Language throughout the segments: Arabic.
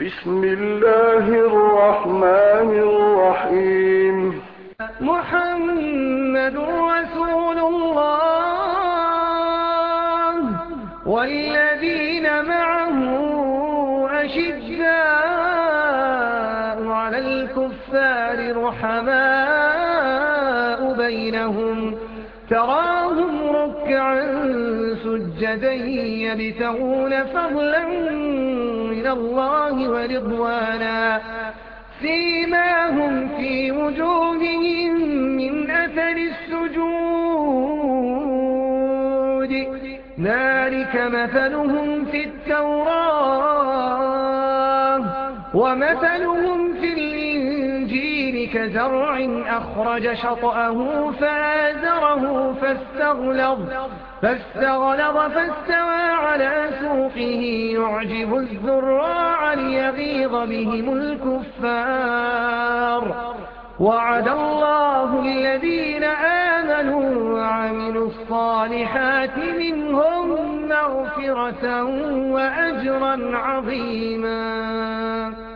بسم الله الرحمن الرحيم. محمد رسول الله والذين معه أشداء على الكفار رحماء بينهم تراهم ركعا سجدا يبتغون فضلا من الله ورضوانا سيماهم في وجوههم من أثر السجود ذلك مثلهم في التوراة ومثلهم في الإنجيل كزرع أخرج شطأه فآزره فاستغلظ فاستوى على سوقه يعجب الزراع ليغيظ بهم الكفار وعد الله الذين آمنوا وعملوا الصالحات منهم مغفرة وأجرا عظيما.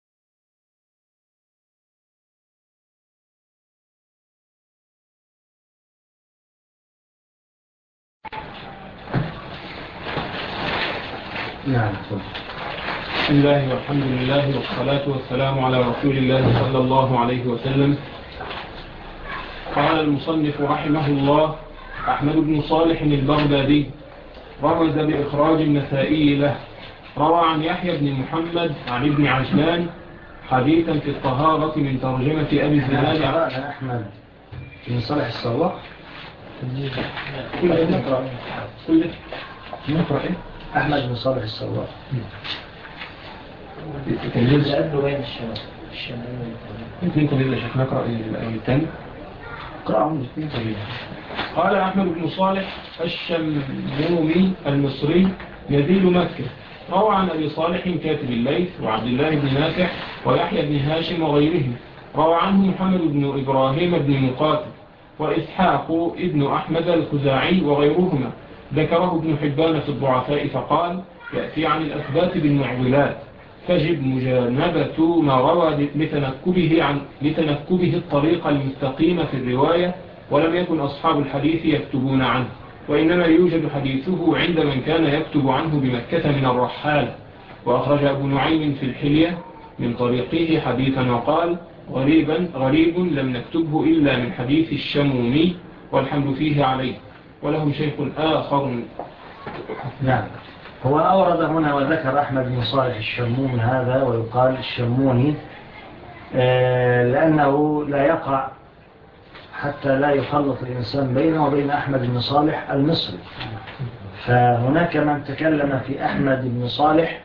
نعم. بسم الله والحمد لله والصلاة والسلام على رسول الله صلى الله عليه وسلم. قال المصنف رحمه الله: أحمد بن صالح البغدادي رمز بإخراج النسائي له. روى عن يحيى بن محمد عن ابن عجلان حديثا في الطهارة من ترجمة أبي الزناد. أحمد بن صالح الصواق نقرأ أحمد بن صالح الصواق لأنه بين الشمال يمكن تبدأ شيخ نقرأ الثاني. قال أحمد بن صالح الشمومي المصري نزيل مكة. روى عن أبي صالح كاتب الليث وعبد الله بن نافع ويحيى بن هاشم وغيرهم. روى عنه محمد بن إبراهيم بن مقاتل وإسحاق ابن أحمد الخزاعي وغيرهما. ذكره ابن حبان في الضعفاء فقال: يأتي عن الأثبات بالمعضلات فجب مجانبة ما روى لتنكبه الطريق المستقيم في الرواية، ولم يكن أصحاب الحديث يكتبون عنه، وإنما يوجد حديثه عند من كان يكتب عنه بمكة من الرحال. وأخرج أبو نعيم في الحلية من طريقه حديثا وقال: غريب لم نكتبه إلا من حديث الشمومي والحمد فيه عليه، وله شيخ آخر. نعم. هو أورد هنا وذكر أحمد بن صالح الشمومي هذا ويقال الشموني لأنه لا يقع حتى لا يخلط الإنسان بينه وبين أحمد بن صالح المصري. فهناك من تكلم في أحمد بن صالح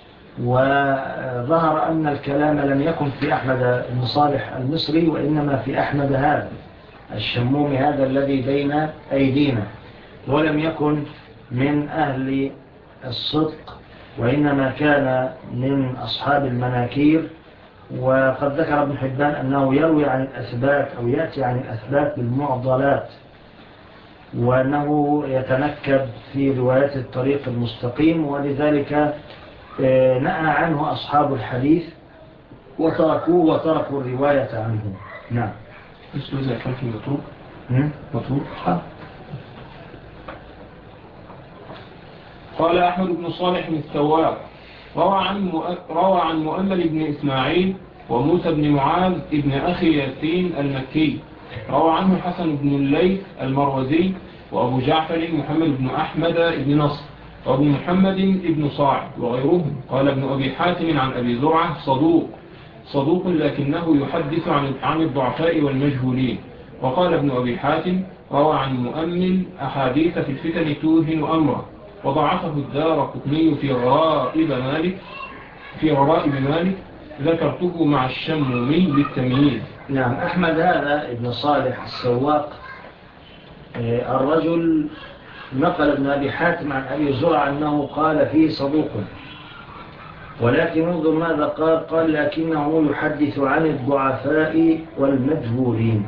وظهر أن الكلام لم يكن في أحمد بن صالح المصري وإنما في أحمد هذا الشمومي هذا الذي بين أيدينا، ولم يكن من أهل الصدق وإنما كان من أصحاب المناكير. وقد ذكر ابن حبان أنه يروي عن الأثبات أو يأتي عن الأثبات بالمعضلات، وأنه يتنكب في رواية الطريق المستقيم، ولذلك نأى عنه أصحاب الحديث وتركوا الرواية عنه. نعم. مطروق. قال أحمد بن صالح السواق روى عن مؤمل بن إسماعيل وموسى بن معاذ ابن أخي ياسين المكي. روى عنه حسن بن الليث المروزي وأبو جعفر محمد بن أحمد بن نصر وأبو محمد بن صاعد وغيرهم. قال ابن أبي حاتم عن أبي زرعة صدوق لكنه يحدث عن الضعفاء والمجهولين. وقال ابن أبي حاتم: روى عن مؤمل أحاديث في الفتن توهن أمره، وضعفه الدارقطني في غرائب مالك ذكرته مع الشمومي للتمييز. نعم. أحمد هذا ابن صالح السواق الرجل نقل ابن أبي حاتم عن أبي زرع أنه قال فيه صدوق، ولكن انظر ماذا قال لكنه يحدث عن الضعفاء والمجهولين.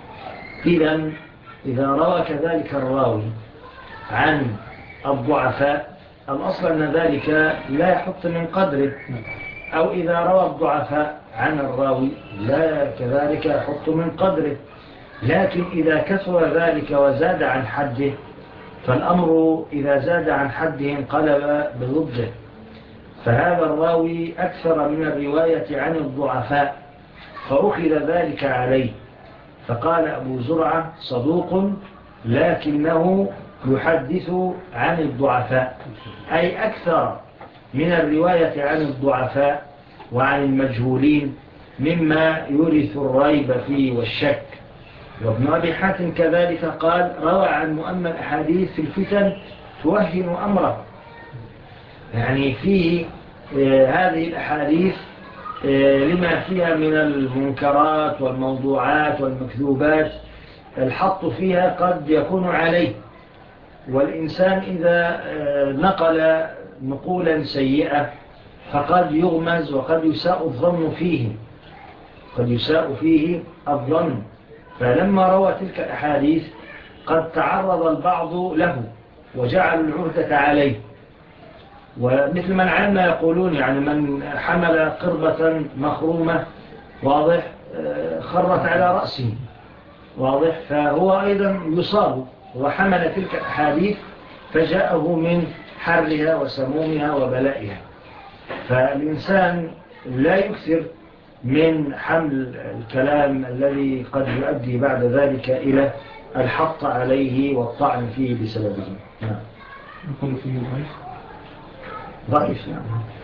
إذا روى كذلك الراوي عن الضعفاء الأصل أن ذلك لا يحط من قدره، أو إذا روى الضعفاء عن الراوي لا كذلك يحط من قدره. لكن إذا كثر ذلك وزاد عن حده فالأمر إذا زاد عن حده انقلب بضده. فهذا الراوي أكثر من الرواية عن الضعفاء فأخذ ذلك عليه، فقال أبو زرعة صدوق لكنه يحدث عن الضعفاء، أي أكثر من الرواية عن الضعفاء وعن المجهولين مما يورث الريب فيه والشك. وابن أبي حاتم كذلك قال روى عن مؤمن أحاديث في الفتن توهن أمره، يعني فيه هذه الأحاديث لما فيها من المنكرات والموضوعات والمكذوبات الحط فيها قد يكون عليه، والإنسان إذا نقل نقولا سيئة فقد يغمز وقد يساء الظن فيه، قد يساء فيه الظن. فلما روى تلك الأحاديث قد تعرض البعض له وجعل العهدة عليه، ومثل من عنا يقولون يعني من حمل قربة مخرومة واضح خرت على رأسه واضح، فهو أيضا يصاب وحمل تلك الأحاديث فجاءه من حرها وسمومها وبلائها. فالإنسان لا يكثر من حمل الكلام الذي قد يؤدي بعد ذلك إلى الحط عليه والطعن فيه بسببه. نعم. يقول فيه ضعيف. نعم.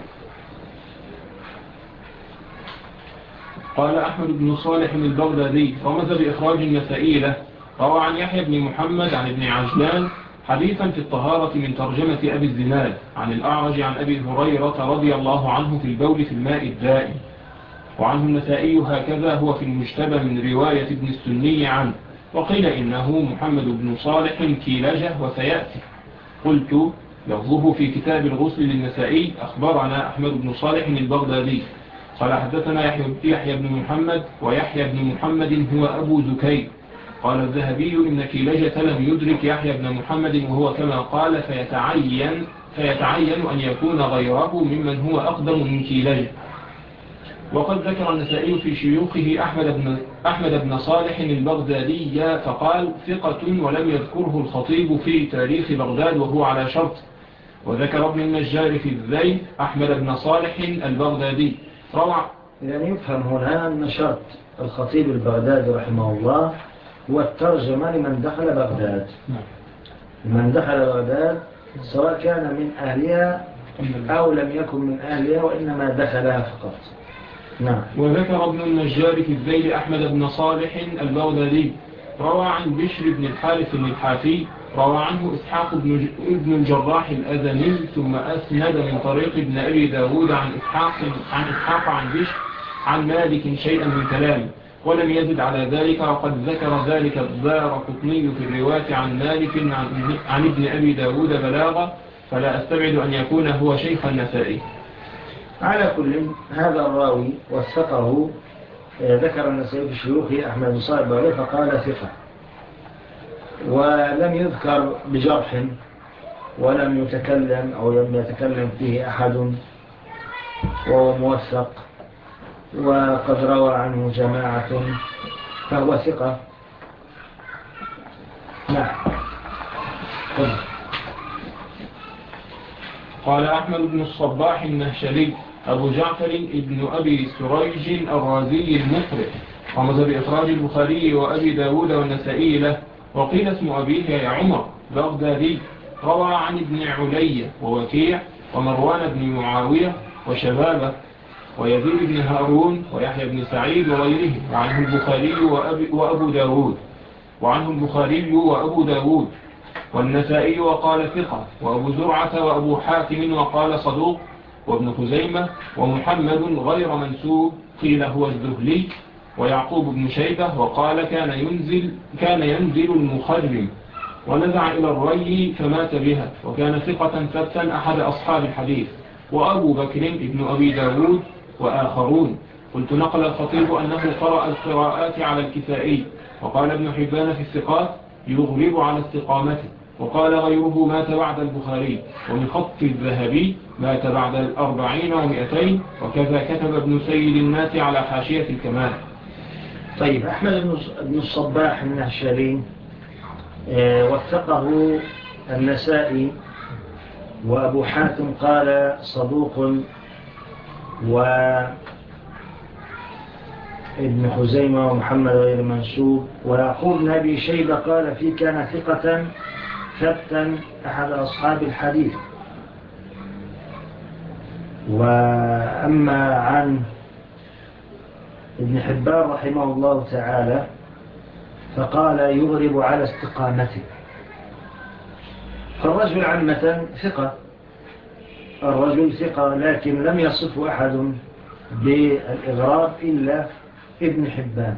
قال أحمد بن صالح البغدادي رمز بإخراج النسائي له، روى عن يحيى بن محمد عن ابن عجلان حديثا في الطهارة من ترجمة أبي الزناد عن الأعرج عن أبي هريرة رضي الله عنه في البول في الماء الدائم. وعنه النسائي هكذا هو في المجتبى من رواية ابن السني عنه، وقيل إنه محمد بن صالح كيلجة وسيأتي. قلت لفظه في كتاب الغسل للنسائي أخبرنا أحمد بن صالح البغدادي قال حدثنا يحيى بن محمد، ويحيى بن محمد هو أبو زكي. قال الذهبي إن كيلجة لم يدرك يحيى بن محمد وهو كما قال فيتعين أن يكون غيره ممن هو أقدم من كيلجة. وقد ذكر النسائي في شيوخه أحمد بن صالح البغدادي فقال ثقة، ولم يذكره الخطيب في تاريخ بغداد وهو على شرط. وذكر ابن النجار في الذيل أحمد بن صالح البغدادي روى. يعني يفهم هنا أن شرط الخطيب البغدادي رحمه الله هو الترجمة لمن دخل بغداد، من دخل بغداد سواء كان من أهلها أو لم يكن من أهلها وإنما دخلها فقط. نعم. وذكر ابن النجار في الذيل أحمد بن صالح البغدادي روى عن بشر بن الحارث الحافي روى عنه إسحاق بن الجراح الأذني ثم أسند من طريق ابن أبي داود عن إسحاق عن بشر عن مالك شيئا من كلامه ولم يزد على ذلك. وقد ذكر ذلك الدارقطني في الرواية عن مالك عن ابن أبي داود بلاغة، فلا أستبعد أن يكون هو شيخ النسائي. على كل هذا الراوي وثقه ذكر النسائي في شيوخه أحمد بن صالح البغدادي فقال ثقة، ولم يذكر بجرح ولم يتكلم أو لم يتكلم فيه أحد وهو موثق، وقد روى عنه جماعة فهو ثقة. نعم. قال أحمد بن الصباح النهشلي أبو جعفر ابن أبي سريج الرازي المقرئ رمز بإخراج البخاري وأبي داود والنسائي له. وقيل اسم أبيه يا عمر بغدادي روى عن ابن علي ووكيع ومروان بن معاوية وشبابه ويزيد بن هارون ويحيى بن سعيد وغيره. وعنه البخاري وأبو داود والنسائي وقال ثقة، وأبو زرعة وأبو حاتم وقال صدوق، وابن خزيمة ومحمد غير منسوب قيل هو الذهلي، ويعقوب بن شيبة وقال كان ينزل المخرم ونزع إلى الري فمات بها، وكان ثقة ثبتا أحد أصحاب الحديث. وأبو بكر ابن أبي داود وآخرون. قلت نقل الخطيب أنه قرأ القراءات على الكسائي، وقال ابن حبان في الثقات يغلب على استقامته، وقال غيره مات بعد البخاري. ومن خط الذهبي مات بعد 40 و200. وكذا كتب ابن سيد الناس على حاشية الكمال. طيب، أحمد بن الصباح النهشلي وثقه النسائي، وأبو حاتم قال صدوق، وابن خزيمة ومحمد غير منسوب، ويعقوب بن أبي شيبة قال فيه كان ثقة ثبتا أحد أصحاب الحديث. وأما عن ابن حبان رحمه الله تعالى فقال يغرب على استقامته. فالرجل عامة ثقة، الرجل ثقة، لكن لم يصف أحد بالإغراب إلا ابن حبان.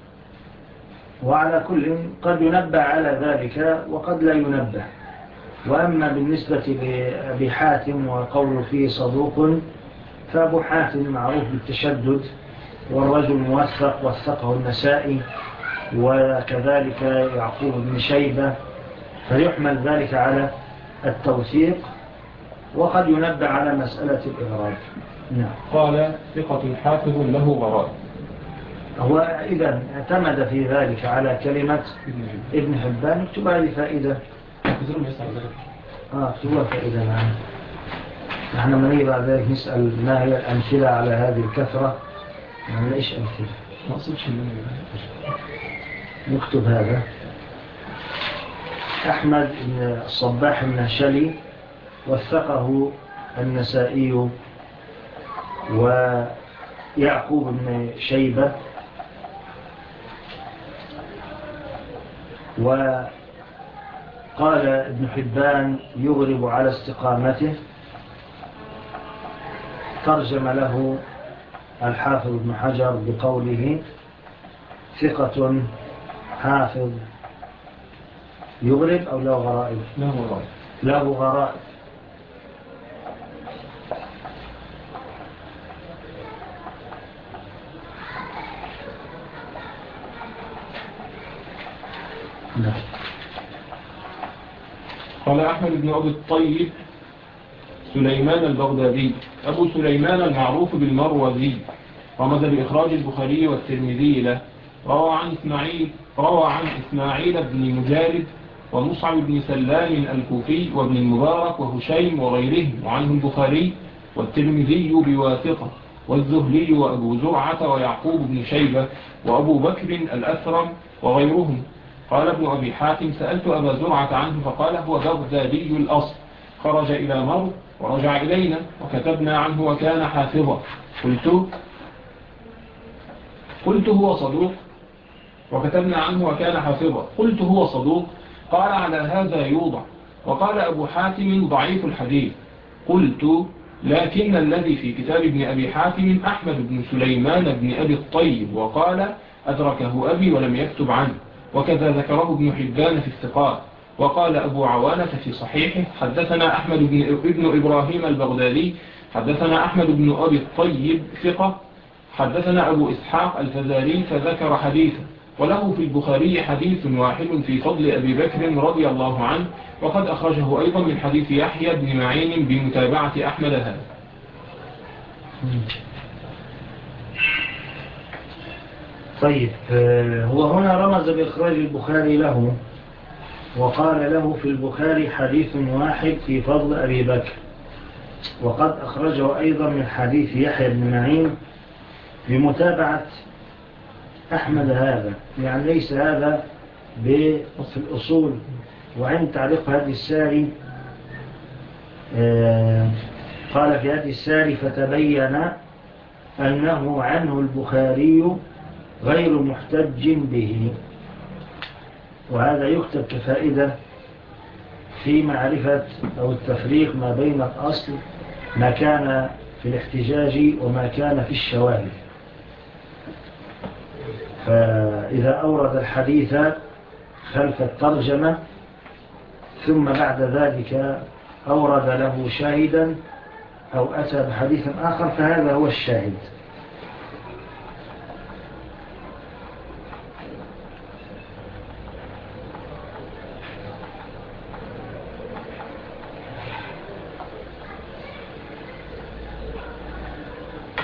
وعلى كل قد ينبه على ذلك وقد لا ينبه. وأما بالنسبة لأبي حاتم وقوله فيه صدوق، فأبو حاتم معروف بالتشدد، والرجل موثق وثقه النسائي وكذلك يعقوب بن شيبة، فيحمل ذلك على التوثيق، وقد ينبه على مسألة الإغراب. نعم. قال ثقة حافظ له غرائب. هو إذا اعتمد في ذلك على كلمة ابن حبان. اكتب هذه فائدة. اكتبها فائدة. نعم. نحن من بعد ذلك نسأل ما هي الأمثلة على هذه الكثرة. ما ليش أمثلة. ما أصبش نكتب هذا. أحمد بن الصباح النهشلي وثقه النسائي ويعقوب بن شيبة، وقال ابن حبان يغرب على استقامته. ترجم له الحافظ ابن حجر بقوله ثقة حافظ يغرب أو له غرائب؟ له غرائب. نعم. قال أحمد بن أبي الطيب سليمان البغدادي أبو سليمان المعروف بالمروزي، رمز بإخراج البخاري والترمذي له. روى عن إسماعيل بن مجالد ومصعب بن سلام الكوفي وابن المبارك وهشيم وغيرهم، وعنه البخاري والترمذي بواسطة، والزهلي وأبو زرعة ويعقوب بن شيبة وأبو بكر الأثرم وغيرهم. قال ابن أبي حاتم سألت أبا زرعة عنه فقال هو بغدادي الأصل، خرج إلى مرو ورجع إلينا وكتبنا عنه وكان حافظا. قلت هو صدوق، وكتبنا عنه وكان حافظا. قلت هو صدوق، قال على هذا يوضع. وقال أبو حاتم ضعيف الحديث. قلت لكن الذي في كتاب ابن أبي حاتم أحمد بن سليمان بن أبي الطيب، وقال أدركه أبي ولم يكتب عنه، وكذا ذكره ابن حبان في الثقات. وقال أبو عوانة في صحيحه حدثنا أحمد بن إبراهيم البغدادي حدثنا أحمد بن أبي الطيب ثقة، حدثنا أبو إسحاق الفزاري فذكر حديثا. وله في البخاري حديث واحد في فضل أبي بكر رضي الله عنه، وقد أخرجه أيضا من حديث يحيى بن معين بمتابعة أحمد هذا. طيب، هو هنا رمز بإخراج البخاري له، وقال له في البخاري حديث واحد في فضل أبي بكر، وقد أخرجه أيضا من حديث يحيى بن معين بمتابعة أحمد هذا. يعني ليس هذا في الأصول. وعند تعليق هذه الساري قال في هذه الساري فتبين أنه عنه البخاري غير محتج به. وهذا يكتب كفائدة في معرفة أو التفريق ما بين الأصل ما كان في الاحتجاج وما كان في الشواهد. فإذا أورد الحديث خلف الترجمة ثم بعد ذلك أورد له شاهدا أو أتى بحديث آخر فهذا هو الشاهد.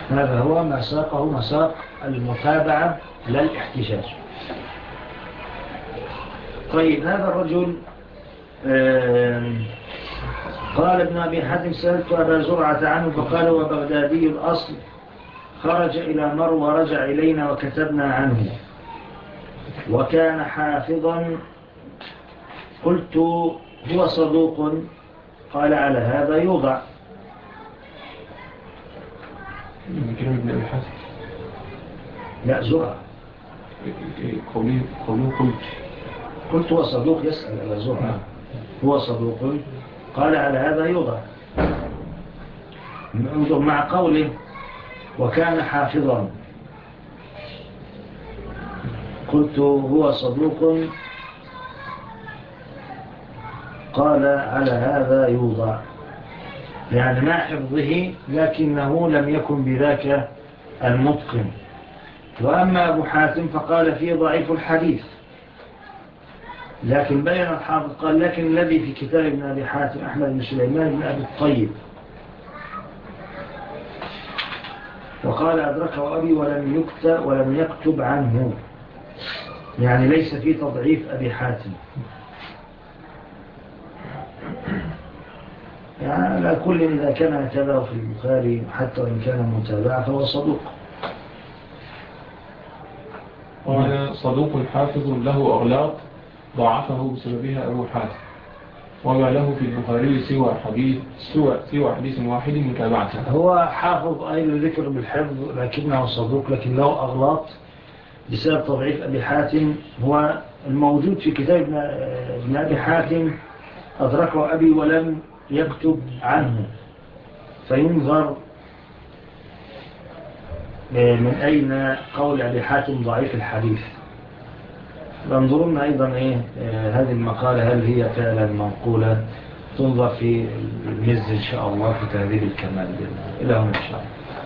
هذا هو ما ساقه مساق المتابعة لا الاحتجاج. طيب هذا الرجل قال ابن أبي حاتم سألت أبا زرعة عنه فقال وبغدادي الأصل خرج إلى مرو ورجع إلينا وكتبنا عنه وكان حافظا. قلت هو صدوق؟ قال على هذا يوضع. من كلمة ابن أبي حاتم لا زرعة قوله قلت هو صدوق يسأل على زرعة هو صدوق قال على هذا يوضع. انظر مع قوله وكان حافظا قلت هو صدوق قال على هذا يوضع، يعني مع حفظه لكنه لم يكن بذاك المتقن. وأما أبو حاتم فقال فيه ضعيف الحديث، لكن بين الحافظ قال لكن الذي في كتاب ابن أبي حاتم أحمد بن سليمان بن أبي الطيب، وقال أدركه أبي ولم يكتب عنه، يعني ليس في تضعيف أبي حاتم. يعني على كل إذا كان هكذا في البخاري حتى وإن كان متابعة فهو صدوق. قال صدوق حافظ له أغلاط ضعفه بسببها أبو حاتم، وما له في البخاري سوى حديث واحد متابعته. هو حافظ أيضا ذكر بالحفظ لكنه صدوق، لكن له أغلاط بسبب تضعيف أبي حاتم. هو الموجود في كتاب ابن أبي حاتم أدركه أبي ولم يكتب عنه، فينظر من أين قول أبي حاتم ضعيف الحديث. ننظرون أيضا هذه المقالة هل هي فعلا منقولة، تنظر في المز إن شاء الله في تهذيب الكمال إلى هنا إن شاء الله.